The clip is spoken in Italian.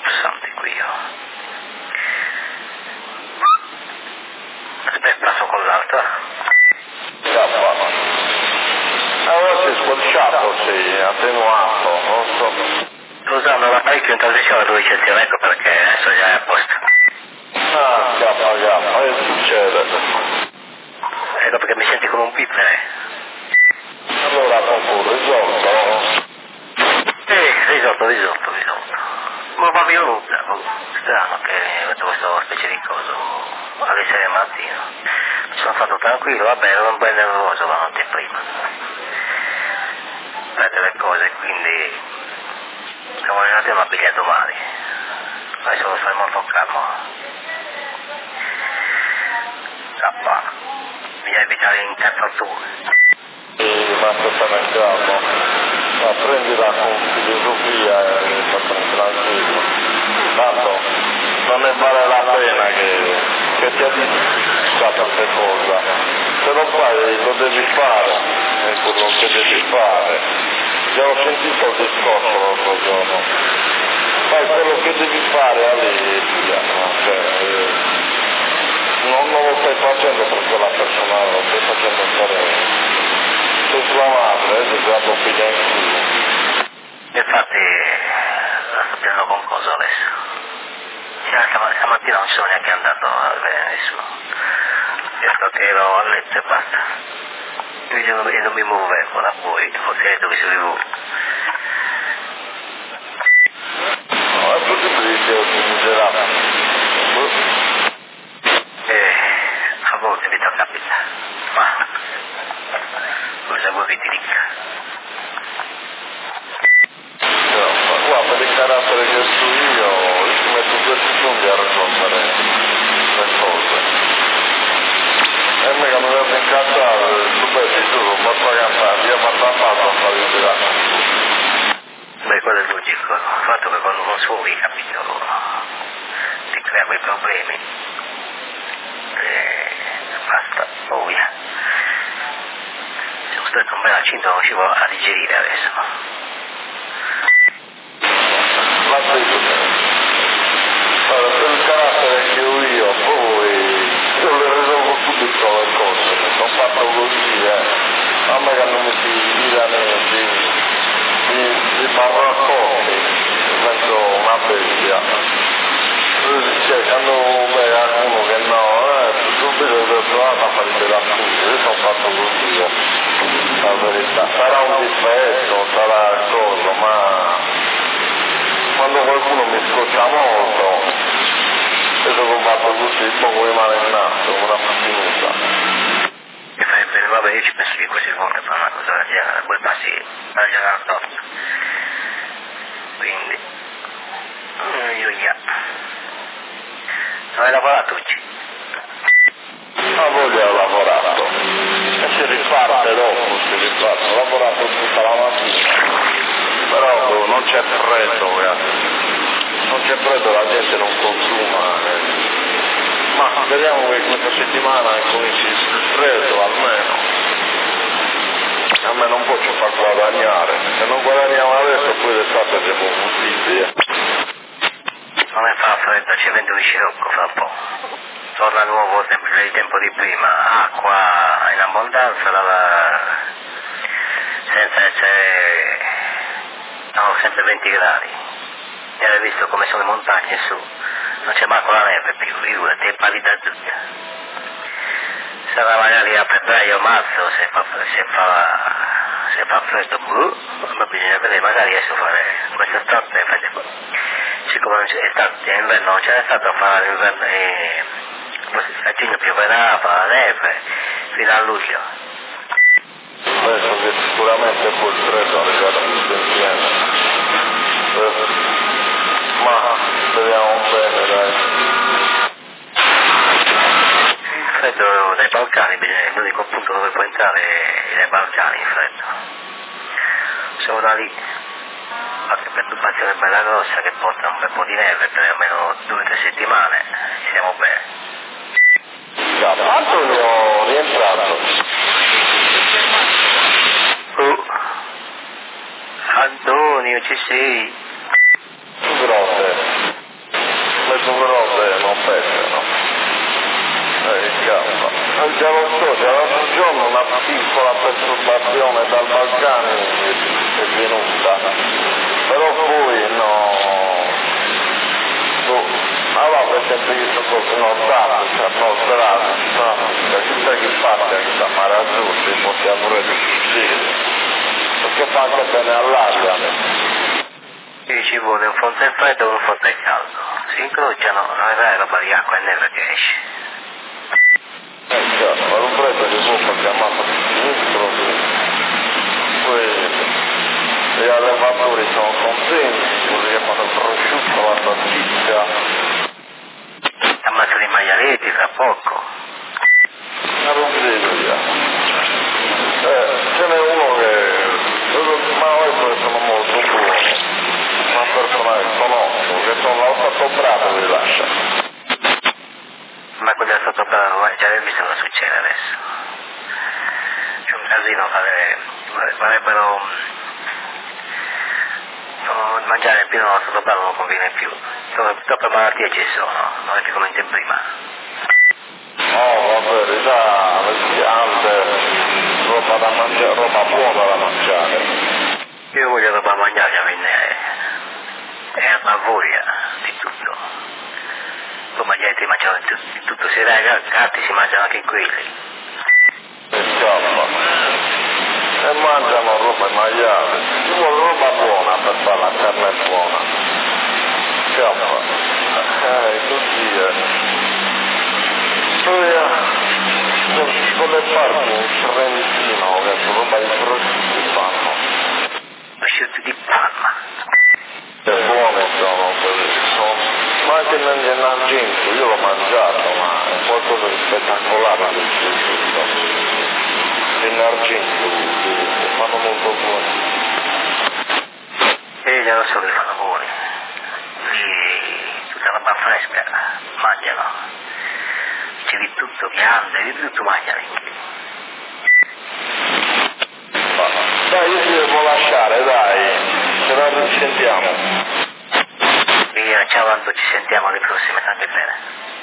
pulsante qui io. Aspetta, passo con l'altra. Allora si è scocciato, sì, attenuato, non so. Sto usando l'apparecchio in trasmissione a 2 sezioni, ecco perché adesso già è a posto. Ah, K, che succede? Ecco perché mi senti come un pipere. Allora, poco risolto. Risolto. Ma proprio nulla, strano che metto questa specie di coso alle 6 del mattino. Mi sono fatto tranquillo, vabbè, ero un po' nervoso la notte prima. Per delle cose, quindi siamo arrivati a una biglia domani. Adesso devo stare molto calmo. Bisogna evitare interpretazioni. Ma assolutamente calmo. Ma prendila con filosofia e sta tranquillo. Tanto non ne vale la pena che ti addica queste cose. Se lo fai lo devi fare, è quello che devi fare. Già ho sentito il discorso l'altro giorno. Fai quello che devi fare a lei, non lo stai facendo per quella persona, lo stai facendo per sua madre, se la tua figlia in culo. Infatti la sto prendendo con cosa adesso. Stamattina non ci sono neanche andato a vedere nessuno. Penso che ero a letto e basta. E non mi muovevo da voi, forse hai detto che sei vivo. No, è possibile che un miserabile. A volte mi capita. Ma cosa vuoi che ti dica? Ma qua per il carattere che sono io ci metto 2 secondi a risolvere le cose. E me che mi vedo incazzare, subito giuro, ho fatto cantare, io ho fatto a fare il tirato. Beh, quello è logico. Il fatto che quando non suoni, capito, ti crea quei problemi. Basta, via. Sono stato un bel accinto, non riuscivo a digerire adesso. Ma sei tu. Allora, per il carattere che ho io, poi io le risolvo subito le cose, sono fatto così, a me che non mi si tirano di barraccotti, divento una bestia. Cioè, quando vede uno che no, subito l'ho trovato a fare della scusa, io sono fatto così, la verità. Sarà un difetto, sarà cosa, ma quando qualcuno mi scoccia molto, io sono fatto così, un po' come male in naso, una finita. Mi fai bene, vabbè, io ci penso di queste volte per una cosa del genere, poi passi la giornata dopo. Quindi, non hai lavorato oggi? Ma voglio ho lavorato, e si riparte dopo, ho lavorato tutta la mattina, però non c'è freddo, non c'è freddo, la gente non consuma, ma speriamo che questa settimana cominci il freddo almeno. A me non posso far guadagnare, se non guadagniamo adesso poi d'estate siamo futtiti. Non è fa freddo, ci vento di scirocco fra un po'. Torna nuovo il tempo di prima, acqua in abbondanza, senza essere, no, sempre 20 gradi. E hai visto come sono le montagne su, non c'è manco la neve più, figurati, è pallida tutta. Sarà magari a febbraio o marzo se fa freddo, ma bisogna vedere, magari adesso fare quest'estate, siccome estate e inverno non ce n'è stato a fare l'inverno e a giugno pioverà, fa la neve fino a luglio. Penso che sicuramente poi il freddo arriverà tutto insieme. Ma speriamo bene, dai. Il freddo dai Balcani, l'unico punto dove può entrare è dai Balcani il freddo. Siamo da lì, qualche perturbazione bella grossa che porta un bel po' di neve per almeno 2 o 3 settimane, siamo bene. Antonio rientrato. Antonio, ci sei? Grosse. Già lo so, già l'altro giorno una piccola perturbazione dal Balcani è venuta, però poi no, allora per esempio io sono così notato, cioè non sperato, no, chissà chi parte anche da Mare Azzurro, possiamo pure succedere, perché fa anche bene all'aria. Qui ci vuole un fronte freddo e un fronte caldo, si incrociano, non avrai roba di acqua e neve che esce. Certo, ma lo freddo che può chiamato sinistro, poi gli allevatori sono contenti, quelli che fanno il prosciutto, la salsiccia. Ammazza di maialetti tra poco. Ma non vedo io. Ce n'è uno ma io sono molto buono, una persona che conosco, che l'ho fatto bravo e lascia. Ma quelli da sottoprano, già hai visto cosa succede adesso? C'è un casino, vorrebbero mangiare più non sottoprano non conviene più. Troppe malattie ci sono, non è più come in tempo prima. Oh, vabbè, verità, le piante, roba da mangiare, roba buona da mangiare. Io voglio roba da mangiare, è una voglia di tutto. Poi mangiare mangiano di tutto, se dai gatti si mangiano anche quelli. E scappa. E mangiano roba maiale. Ci vuole roba buona per fare la carne buona. Scappa. Così è. Poi con le parti in Trentino, che sono roba di prosciutti fanno. Prosciutti di Parma. È buono sono. Ma anche in Argento, io l'ho mangiato, ma è qualcosa di spettacolare quel prosciutto. In Argento fanno molto buoni. E già lo so che fanno buoni. Lì tutta roba fresca, mangiano. C'è di tutto, viande, di tutto mangiano. Dai, io ti devo lasciare, dai, se la risentiamo. Via, ciao Anto, ci sentiamo alle prossime, state bene.